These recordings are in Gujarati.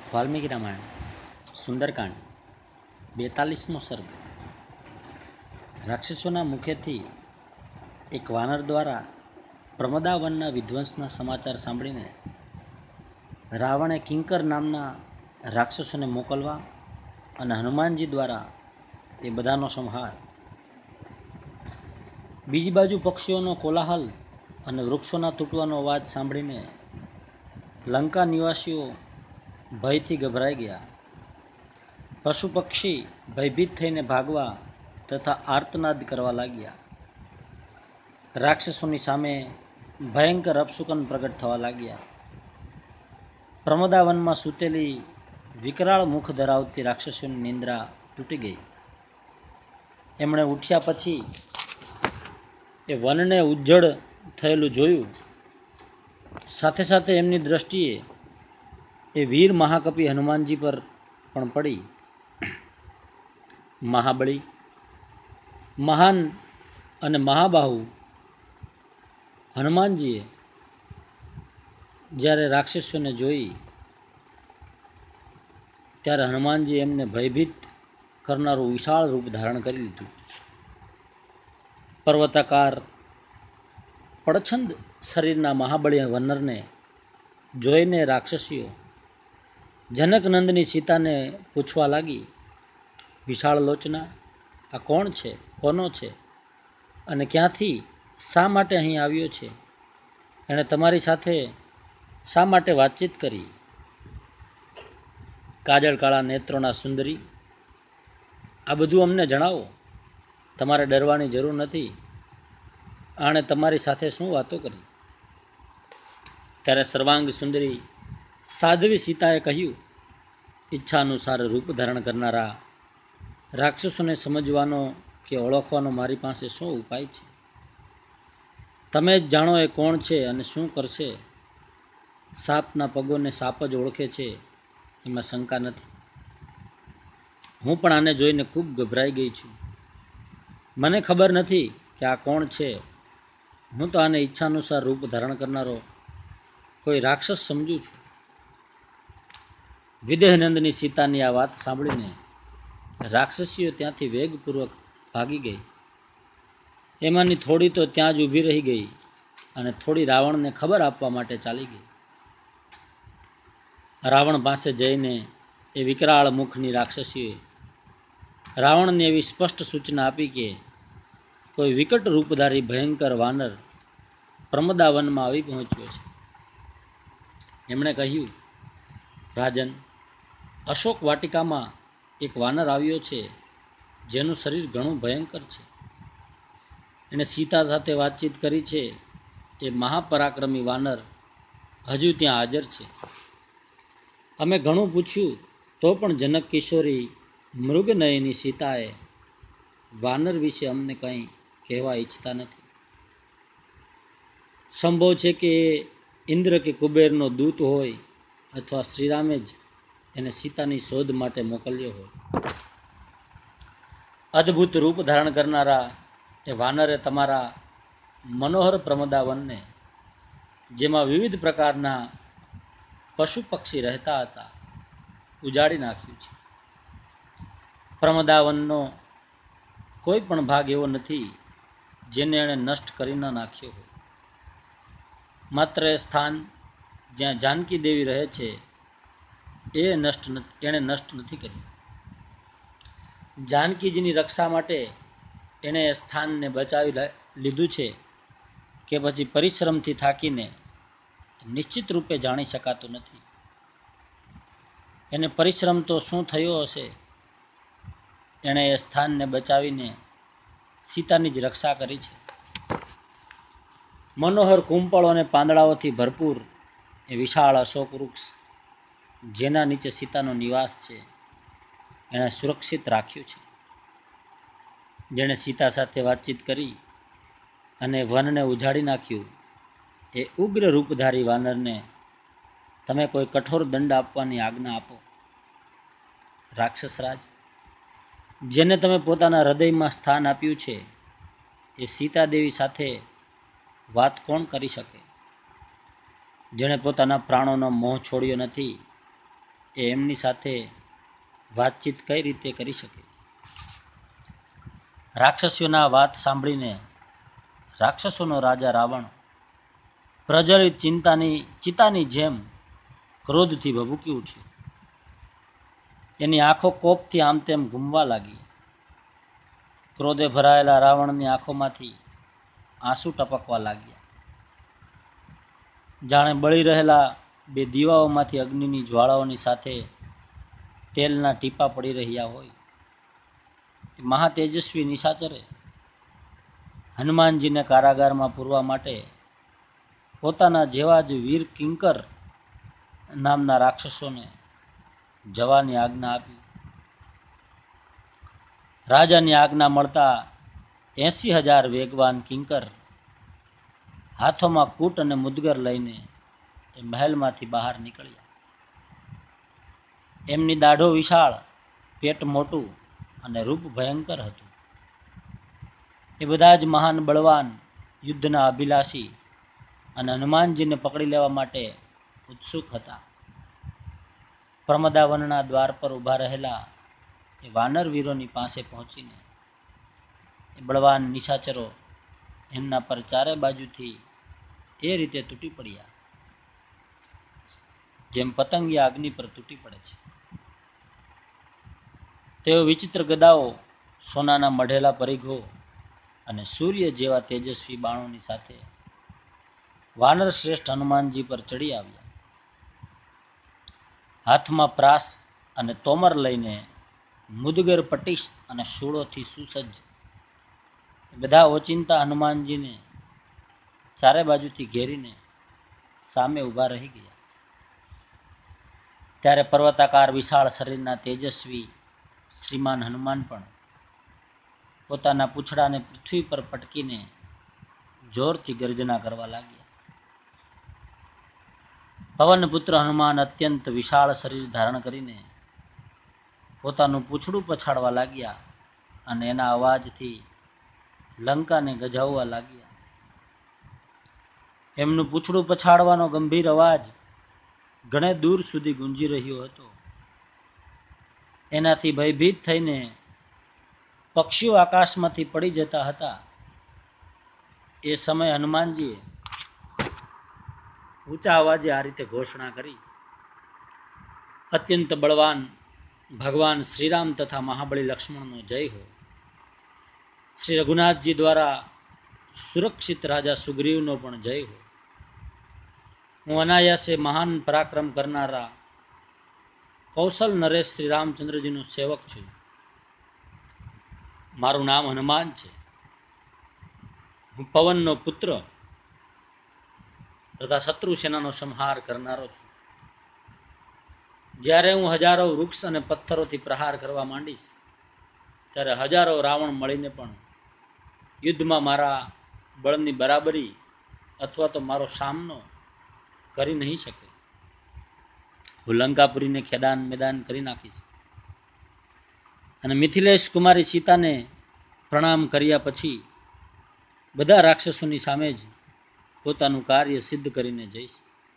વાલ્મીકી રામાયણ સુંદરકાંડ 42મો સર્ગ. રાક્ષસોના મુખેથી એક વાનર દ્વારા પ્રમદાવનના વિધ્વંસના સમાચાર સાંભળીને રાવણે કિંકર નામના રાક્ષસોને મોકલવા અને હનુમાનજી દ્વારા એ બધાનો સંહાર. બીજી બાજુ પક્ષીઓનો કોલાહલ અને વૃક્ષોના તૂટવાનો અવાજ સાંભળીને લંકા નિવાસીઓ ભયથી ગભરાઈ ગયા. પશુ પક્ષી ભયભીત થઈને ભાગવા તથા આર્તનાદ કરવા લાગ્યા. રાક્ષસોની સામે ભયંકર અપશુકન પ્રગટ થવા લાગ્યા. પ્રમદાવનમાં સૂતેલી વિકરાળ મુખ ધરાવતી રાક્ષસોની નિંદ્રા તૂટી ગઈ. એમણે ઉઠ્યા પછી એ વનને ઉજ્જડ થયેલું જોયું. સાથે સાથે એમની દ્રષ્ટિએ એ વીર મહાકપી હનુમાનજી પર પણ પડી. મહાબળી, મહાન અને મહાબાહુ હનુમાનજીએ જ્યારે રાક્ષસોને જોઈ ત્યારે હનુમાનજી એમને ભયભીત કરનારું વિશાળ રૂપ ધારણ કરી લીધું. પર્વતાકાર પડછંદ શરીરના મહાબળી વનરને જોઈને રાક્ષસીઓ જનકનંદની સીતાને પૂછવા લાગી, વિશાળ લોચના, આ કોણ છે, કોનો છે અને ક્યાંથી શા માટે અહીં આવ્યો છે? એણે તમારી સાથે શા માટે વાતચીત કરી? કાજળ કાળા નેત્રોના સુંદરી, આ બધું અમને જણાવો. તમારે ડરવાની જરૂર નથી. આણે તમારી સાથે શું વાતો કરી? ત્યારે સર્વાંગ સુંદરી સાધ્વી સીતાએ કહ્યું, ઈચ્છા અનુસાર રૂપ ધારણ કરનારા રાક્ષસોને સમજવાનો કે ઓળખવાનો મારી પાસે શું ઉપાય છે? તમે જ જાણો એ કોણ છે અને શું કરશે. સાપના પગોને સાપ જ ઓળખે છે, એમાં શંકા નથી. હું પણ આને જોઈને ખૂબ ગભરાઈ ગઈ છું. મને ખબર નથી કે આ કોણ છે. હું તો આને ઈચ્છાનુસાર રૂપ ધારણ કરનારો કોઈ રાક્ષસ સમજું છું. વિદેહનંદની સીતાની આ વાત સાંભળીને રાક્ષસીઓ ત્યાંથી વેગપૂર્વક ભાગી ગઈ. એમાંની થોડી તો ત્યાં જ ઊભી રહી ગઈ અને થોડી રાવણને ખબર આપવા માટે ચાલી ગઈ. રાવણ પાસે જઈને એ વિકરાળ મુખની રાક્ષસીએ રાવણને એવી સ્પષ્ટ સૂચના આપી કે કોઈ વિકટ રૂપધારી ભયંકર વાનર પ્રમદાવનમાં આવી પહોંચ્યો છે. એમણે કહ્યું, રાજન, અશોક વાટિકામાં એક વાનર આવ્યો છે જેનું શરીર ઘણું ભયંકર છે. એણે સીતા સાથે વાતચીત કરી છે. એ મહાપરાક્રમી વાનર હજુ ત્યાં હાજર છે. અમે ઘણું પૂછ્યું તો પણ જનક કિશોરી મૃગનયની સીતાએ વાનર વિશે અમને કંઈ કહેવા ઈચ્છતા નથી. સંભવ છે કે ઇન્દ્ર કે કુબેરનો દૂત હોય અથવા શ્રીરામે જ એને સીતાની શોધ માટે મોકલ્યો હોય. અદ્ભુત રૂપ ધારણ કરનારા એ વાનરે તમારા મનોહર પ્રમદાવનને, જેમાં વિવિધ પ્રકારના પશુ પક્ષી રહેતા હતા, ઉજાડી નાખ્યું છે. પ્રમદાવનનો કોઈ પણ ભાગ એવો નથી જેને એણે નષ્ટ કરી ન નાખ્યો હોય. માત્ર એ સ્થાન જ્યાં જાનકી દેવી રહે છે એણે નષ્ટ નથી કર્યું. જાનકીજીની રક્ષા માટે એણે એ સ્થાનને બચાવી લીધું છે કે પછી પરિશ્રમથી થાકીને નિશ્ચિત રૂપે જાણી શકાતું નથી. એને પરિશ્રમ તો શું થયો હશે. એણે એ સ્થાનને બચાવીને સીતાની જ રક્ષા કરી છે. મનોહર કુંપળો અને પાંદડાઓથી ભરપૂર એ વિશાળ અશોક વૃક્ષ જેના નીચે સીતાનો નિવાસ છે એણે સુરક્ષિત રાખ્યું છે. જેણે સીતા સાથે વાતચીત કરી અને વનને ઉજાડી નાખ્યું એ ઉગ્ર રૂપધારી વાનરને તમે કોઈ કઠોર દંડ આપવાની આજ્ઞા આપો. રાક્ષસરાજ, જેને તમે પોતાના હૃદયમાં સ્થાન આપ્યું છે એ સીતાદેવી સાથે વાત કોણ કરી શકે? જેણે પોતાના પ્રાણોનો મોહ છોડ્યો નથી એ એમની સાથે વાતચીત કઈ રીતે કરી શકે? રાક્ષસીઓના વાત સાંભળીને રાક્ષસોનો રાજા રાવણ પ્રજ્વલિત ચિતાની જેમ ક્રોધથી ભભૂકી ઉઠ્યો. એની આંખો કોપથી આમ તેમ ઘૂમવા લાગી. ક્રોધે ભરાયેલા રાવણની આંખોમાંથી આંસુ ટપકવા લાગ્યા. જાણે બળી રહેલા બે દીવાઓમાંથી અગ્નિની જ્વાળાઓની સાથે તેલના ટીપા પડી રહ્યા હોય. મહાતેજસ્વી નિશાચરે હનુમાનજીને કારાગારમાં પૂરવા માટે પોતાના જેવા જ વીર કિંકર નામના રાક્ષસોને જવાની આજ્ઞા આપી. રાજાની આજ્ઞા મળતા 80,000 વેગવાન કિંકર હાથોમાં કૂટ અને મુદગર લઈને એ મહેલમાંથી બહાર નીકળ્યા. એમની દાઢો વિશાળ, પેટ મોટું અને રૂપ ભયંકર હતું. એ બધા જ મહાન બળવાન, યુદ્ધના અભિલાષી અને હનુમાનજીને પકડી લેવા માટે ઉત્સુક હતા. પ્રમદાવનના દ્વાર પર ઊભા રહેલા એ વાનર વીરોની પાસે પહોંચીને એ બળવાન નિશાચરો એમના પર ચારે બાજુથી એ રીતે તૂટી પડ્યા જેમ પતંગિયા અગ્નિ પર તૂટી પડે છે. તેઓ વિચિત્ર ગદાઓ, સોનાના મઢેલા પરિઘો અને સૂર્ય જેવા તેજસ્વી બાણોની સાથે વાનર શ્રેષ્ઠ હનુમાનજી પર ચડી આવ્યા. હાથમાં પ્રાસ અને તોમર લઈને મુદગર, પટીશ અને શૂળોથી સુસજ્જ બધા ઓચિંતા હનુમાનજીને ચારે બાજુથી ઘેરીને સામે ઊભા રહી ગયા. ત્યારે પર્વતાકાર વિશાળ શરીરના તેજસ્વી શ્રીમાન હનુમાન પણ પોતાના પૂંછડાને પૃથ્વી પર પટકીને જોરથી ગર્જના કરવા લાગ્યા. પવનપુત્ર હનુમાન અત્યંત વિશાળ શરીર ધારણ કરીને પોતાનું પૂંછડું પછાડવા લાગ્યા અને એના અવાજથી લંકાને ગજાવવા લાગ્યા. એમનું પૂંછડું પછાડવાનો ગંભીર અવાજ ઘણે દૂર સુધી ગુંજી રહ્યો હતો. એનાથી ભયભીત થઈને પક્ષીઓ આકાશમાંથી પડી જતા હતા. એ સમયે હનુમાનજીએ ઊંચા અવાજે આ રીતે ઘોષણા કરી: અત્યંત બળવાન ભગવાન શ્રીરામ તથા મહાબળી લક્ષ્મણનો જય હો. શ્રી રઘુનાથજી દ્વારા સુરક્ષિત રાજા સુગ્રીવનો પણ જય હો. હું અનાયાસે મહાન પરાક્રમ કરનારા કૌશલ નરેશ શ્રી રામચંદ્રજીનો સેવક છું. મારું નામ હનુમાન છે. હું પવનનો પુત્ર તથા શત્રુ સેનાનો સંહાર કરનારો છું. જ્યારે હું હજારો વૃક્ષ અને પથ્થરોથી પ્રહાર કરવા માંડીશ ત્યારે હજારો રાવણ મળીને પણ યુદ્ધમાં મારા બળની બરાબરી અથવા તો મારો સામનો કરી નહીં શકે. હું લંકાપુરીને ખેદાન મેદાન કરી નાખીશ. અને મિથિલેશ કુમારી સીતાને પ્રણામ કર્યા પછી બધા રાક્ષસોની સામે જ પોતાનું કાર્ય સિદ્ધ કરીને જઈશ.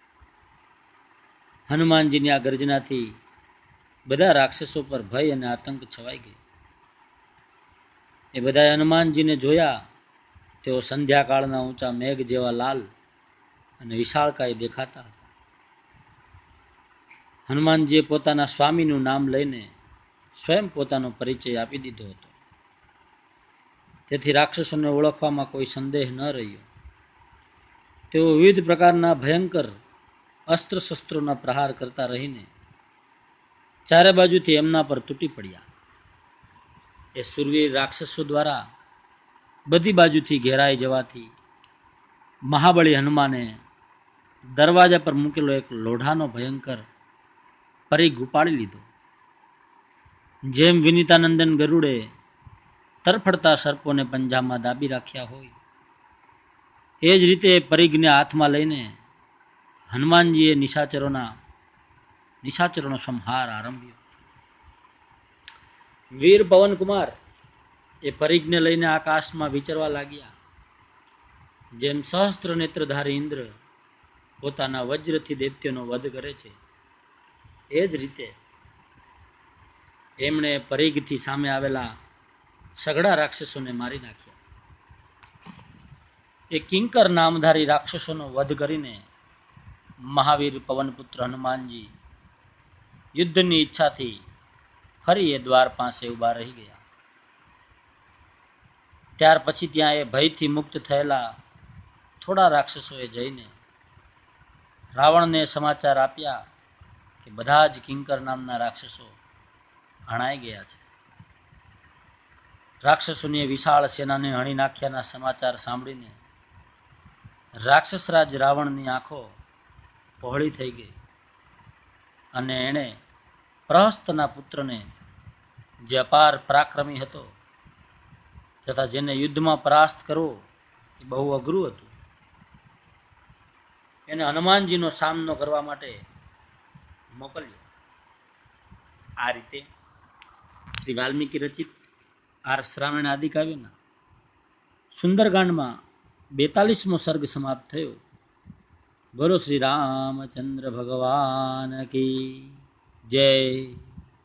હનુમાનજીની આ ગર્જનાથી બધા રાક્ષસો પર ભય અને આતંક છવાઈ ગયો. એ બધાએ હનુમાનજીને જોયા. તેઓ સંધ્યાકાળના ઊંચા મેઘ જેવા લાલ અને વિશાળકાય દેખાતા હતા. હનુમાનજીએ પોતાના સ્વામીનું નામ લઈને સ્વયં પોતાનો પરિચય આપી દીધો હતો. તેથી રાક્ષસોને ઓળખવામાં કોઈ સંદેહ ન રહ્યો. તેઓ વિવિધ પ્રકારના ભયંકર અસ્ત્ર શસ્ત્રોના પ્રહાર કરતા રહીને ચારે બાજુથી એમના પર તૂટી પડ્યા. એ સુરવીર રાક્ષસો દ્વારા બધી બાજુથી ઘેરાઈ જવાથી મહાબળી હનુમાને દરવાજા પર મૂકેલો એક લોઢાનો ભયંકર પરિઘ ઉપાડી લીધો. જેમ વિનીતાનંદન ગરુડે તરફડતા સર્પોને પંજામાં દાબી રાખ્યા હોય એ જ રીતે પરિઘને હાથમાં લઈને હનુમાનજીએ નિશાચરોનો સંહાર આરંભ્યો. વીર પવનકુમાર એ પરિઘને લઈને આકાશમાં વિચરવા લાગ્યા. જેમ સહસ્ત્ર નેત્રધારી ઇન્દ્ર પોતાના વજ્રથી દૈત્યનો વધ કરે છે એ જ રીતે એમણે પરિઘથી સામે આવેલા સઘળા રાક્ષસોને મારી નાખ્યા. એ કિંકર નામધારી રાક્ષસોનો વધ કરીને મહાવીર પવનપુત્ર હનુમાનજી યુદ્ધની ઈચ્છાથી ફરી એ દ્વાર પાસે ઊભા રહી ગયા. ત્યાર પછી ત્યાં એ ભયથી મુક્ત થયેલા થોડા રાક્ષસોએ જઈને રાવણને સમાચાર આપ્યા કે બધા જ કિંકર નામના રાક્ષસો હણાઈ ગયા છે. રાક્ષસોની વિશાળ સેનાને હણી નાખ્યાના સમાચાર સાંભળીને રાક્ષસરાજ રાવણની આંખો પહોળી થઈ ગઈ અને એણે પ્રહસ્તના પુત્રને, જે અપાર પરાક્રમી હતો તથા જેને યુદ્ધમાં પરાસ્ત કરવો એ બહુ અઘરું હતું, એને હનુમાનજીનો સામનો કરવા માટે મોકલ્યો. આ રીતે શ્રી વાલ્મીકી રચિત આર્ષ રામાયણ આદિ કાવ્યના સુંદરકાંડમાં 42મો સર્ગ સમાપ્ત થયો. બોલો શ્રી રામચંદ્ર ભગવાન કી જય.